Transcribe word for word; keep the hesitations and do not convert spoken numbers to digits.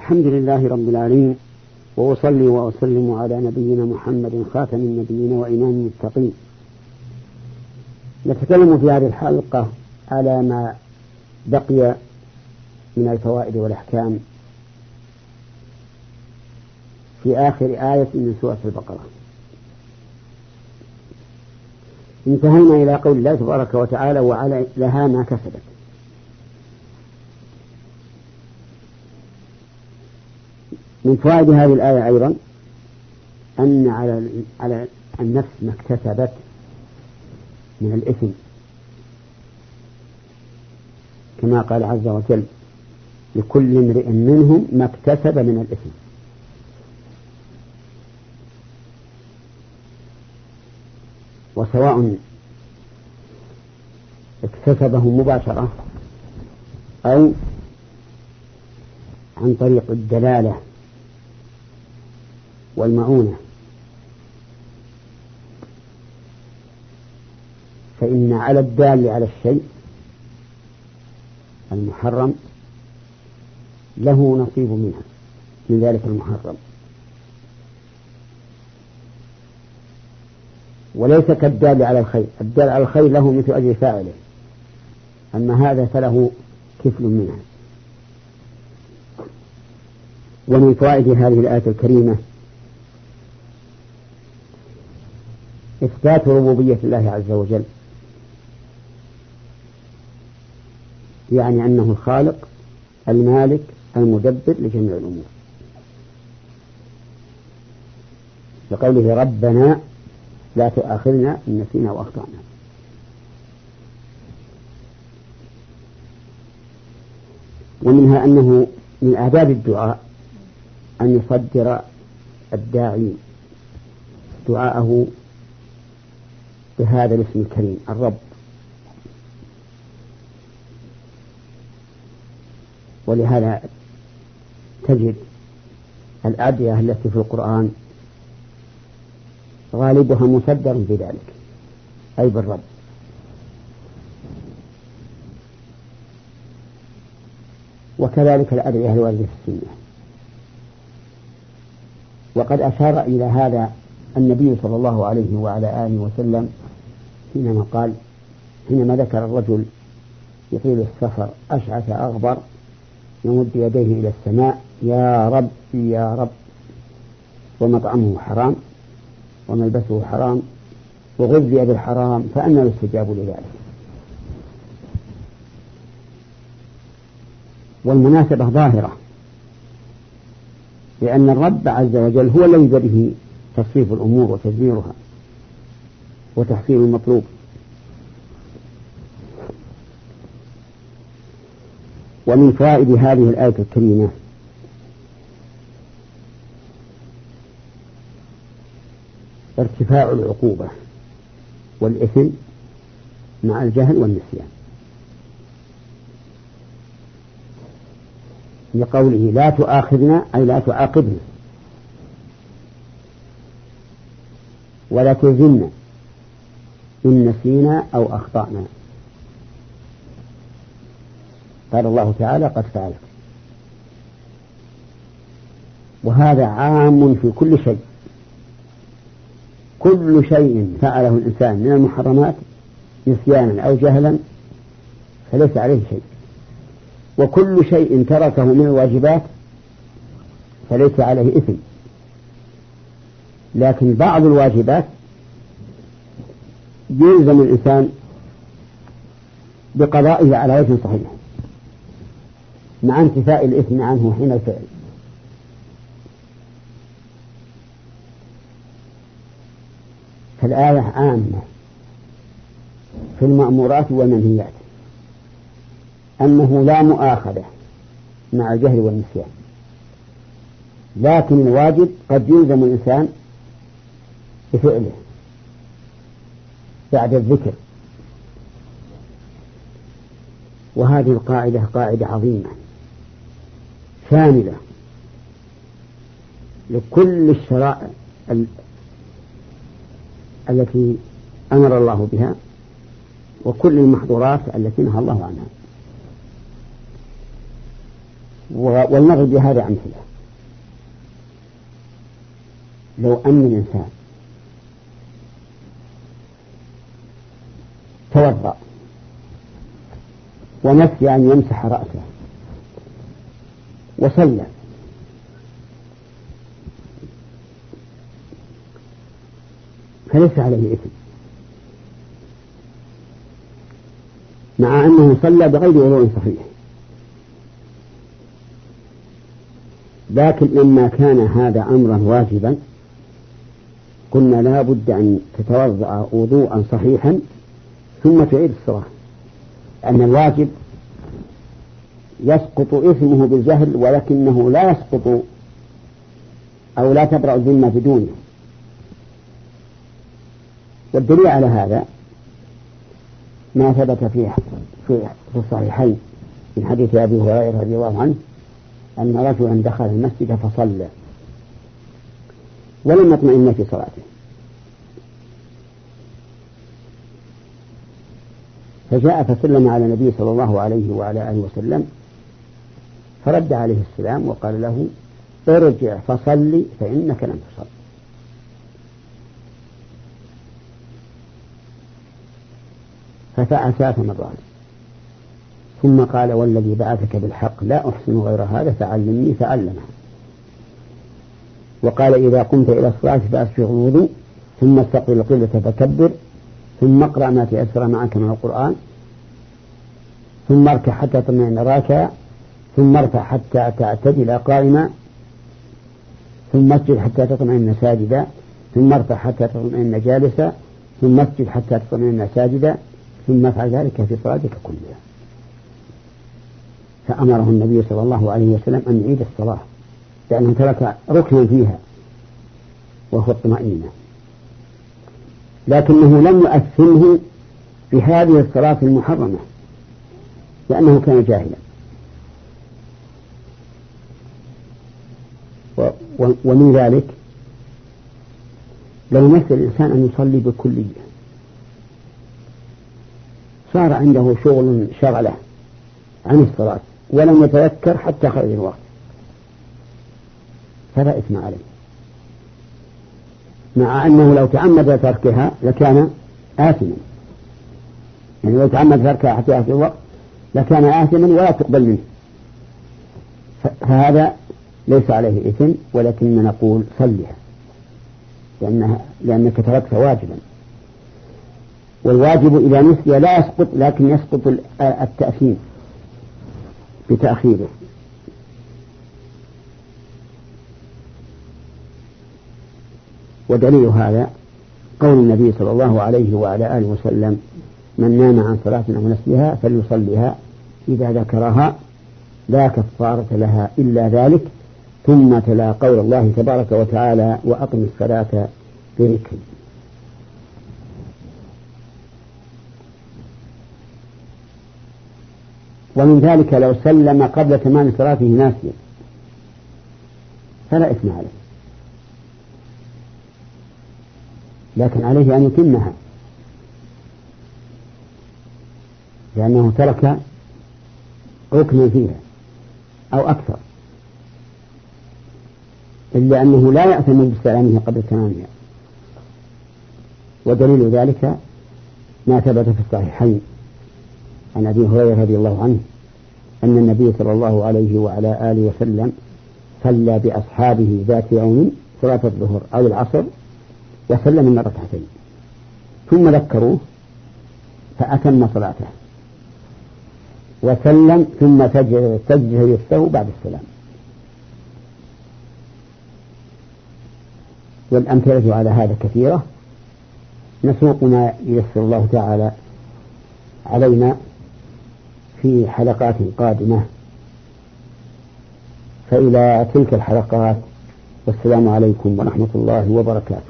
الحمد لله رب العالمين، وأصلي وأسلم على نبينا محمد خاتم النبيين وإمام المتقين. نتكلم في هذه الحلقة على ما بقي من الفوائد والأحكام في آخر آية من سورة البقرة. انتهينا إلى قول الله تبارك وتعالى: وعلى لها ما كسبت. من فوائد هذه الآية أيضا أن على على النفس ما اكتسبت من الإثم، كما قال عز وجل: لكل امرئ منهم ما اكتسب من الإثم. وسواء اكتسبه مباشرة أو عن طريق الدلالة والمعونة، فإن على الدال على الشيء المحرم له نصيب منها من ذلك المحرم، وليس كالدال على الخير. الدال على الخير له مثل أجر فاعله، أما هذا فله كفل منها. ومن فوائد هذه الآية الكريمة إثبات ربوبية الله عز وجل، يعني أنه الخالق المالك المدبر لجميع الأمور، لقوله: ربنا لا تؤاخذنا إن نسينا وأخطأنا. ومنها أنه من آداب الدعاء أن يصدر الداعي دعاءه بهذا الاسم الكريم الرب. ولهذا تجد الأدعية التي في القرآن غالبها مصدر بذلك، أي بالرب. وكذلك الأدعية الواردة في السنة. وقد أشار إلى هذا النبي صلى الله عليه وعلى آله وسلم حينما قال حينما ذكر الرجل يطيل السفر أشعث أغبر يمد يديه إلى السماء: يا رب يا رب، ومطعمه حرام وملبسه حرام وغذي بالحرام فأنى يستجاب لذلك. والمناسبة ظاهرة، لأن الرب عز وجل هو الذي بيده تصريف الأمور وتدبيرها وتحصيل المطلوب. ومن فوائد هذه الآية الكريمة ارتفاع العقوبة والإثم مع الجهل والنسيان، لقوله: لا تؤاخذنا أي لا تعاقبنا، ولا تلزمنا إن نسينا أو أخطأنا. قال الله تعالى: قد فعلت. وهذا عام في كل شيء، كل شيء فعله الإنسان من المحرمات نسيانا أو جهلا فليس عليه شيء، وكل شيء تركه من الواجبات فليس عليه إثم. لكن بعض الواجبات يلزم الإنسان بقضائه على وجه صحيح مع انتفاء الإثم عنه حين الفعل. فالآية عامة في المأمورات والمنهيات، أنه لا مؤاخذة مع الجهل والنسيان، لكن الواجب قد يلزم الإنسان بفعله بعد الذكر. وهذه القاعدة قاعدة عظيمة شاملة لكل الشرائع التي أمر الله بها وكل المحظورات التي نهى الله عنها. ولنضرب بهذا أمثلة. لو أن الإنسان توضأ ونسي أن يمسح رأسه وصلى، فليس عليه إثم، مع أنه صلى بغير وضوء صحيح. لكن لما كان هذا أمرا واجبا قلنا لا بد أن تتوضأ وضوءا صحيحا ثم تعيد الصلاة، أن الواجب يسقط إثمه بالجهل، ولكنه لا يسقط أو لا تبرأ الذمة بدونه. والدليل على هذا ما ثبت في في الصحيحين من حديث أبي هريرة رضي الله عنه أن رجلا دخل المسجد فصلى ولم يطمئن في صلاته، فجاء فسلم على النبي صلى الله عليه وعلى آله وسلم، فرد عليه السلام وقال له ارجع فصلي فإنك لم تصل. ففعل ثلاث مرات ثم قال والذي بعثك بالحق لا أحسن غير هذا فعلمني فعلمه. وقال إذا قمت إلى الصلاة فأسبغ الوضوء ثم استقبل القبلة فكبر ثم اقرأ ما تيسر معك من القرآن ثم اركع حتى تطمئن راكعا ثم ارفع حتى تعتدل قائما ثم اسجد حتى تطمئن ساجدا ثم ارفع حتى تطمئن جالسا ثم اسجد حتى تطمئن ساجدا ثم افعل ذلك في صلاتك كلها. فأمره النبي صلى الله عليه وسلم أن يعيد الصلاة لأنه ترك ركنا فيها وهو الطمأنينة، لكنه لم يؤثمه بهذه الصلاة المحرمة لأنه كان جاهلا. ومن ذلك لو نسي الإنسان أن يصلي بكلية، صار عنده شغل شغله عن الصلاة ولم يتذكر حتى خرج الوقت، فلا إثم عليه، مع أنه لو تعمد تركها لكان آثما. يعني لو تعمد تركها حتى يأتي الوقت لكان آثما ولا تقبل منه، فهذا ليس عليه إثم، ولكن نقول صلها لأنها لأنك تركت واجبا، والواجب إذا نسي لا يسقط، لكن يسقط التأثيم بتأخيره. ودليل هذا قول النبي صلى الله عليه وعلى آله وسلم من نام عن صلاة أو نسيها فليصليها إذا ذكرها لا كفارة لها إلا ذلك، ثم تلا قول الله تبارك وتعالى وأقم الصلاة بذكري. ومن ذلك لو سلم قبل تمام صلاته ناسيا فلا إثم عليه، لكن عليه أن يتمها لأنه ترك ركنا فيها أو أكثر، إلا أنه لا يأثم باستلامه قبل تمامها. ودليل ذلك ما ثبت في الصحيحين عن أبي هريرة رضي الله عنه أن النبي صلى الله عليه وعلى آله وسلم صلى بأصحابه ذات يوم صلاة الظهر أو العصر وسلم من ركعتين ثم ذكروه فأتم صلاته وسلم ثم سجد يسته بعد السلام. والأمثلة على هذا كثيرة، نسوق ما ييسر الله تعالى علينا في حلقات قادمة، فإلى تلك الحلقات والسلام عليكم ورحمة الله وبركاته.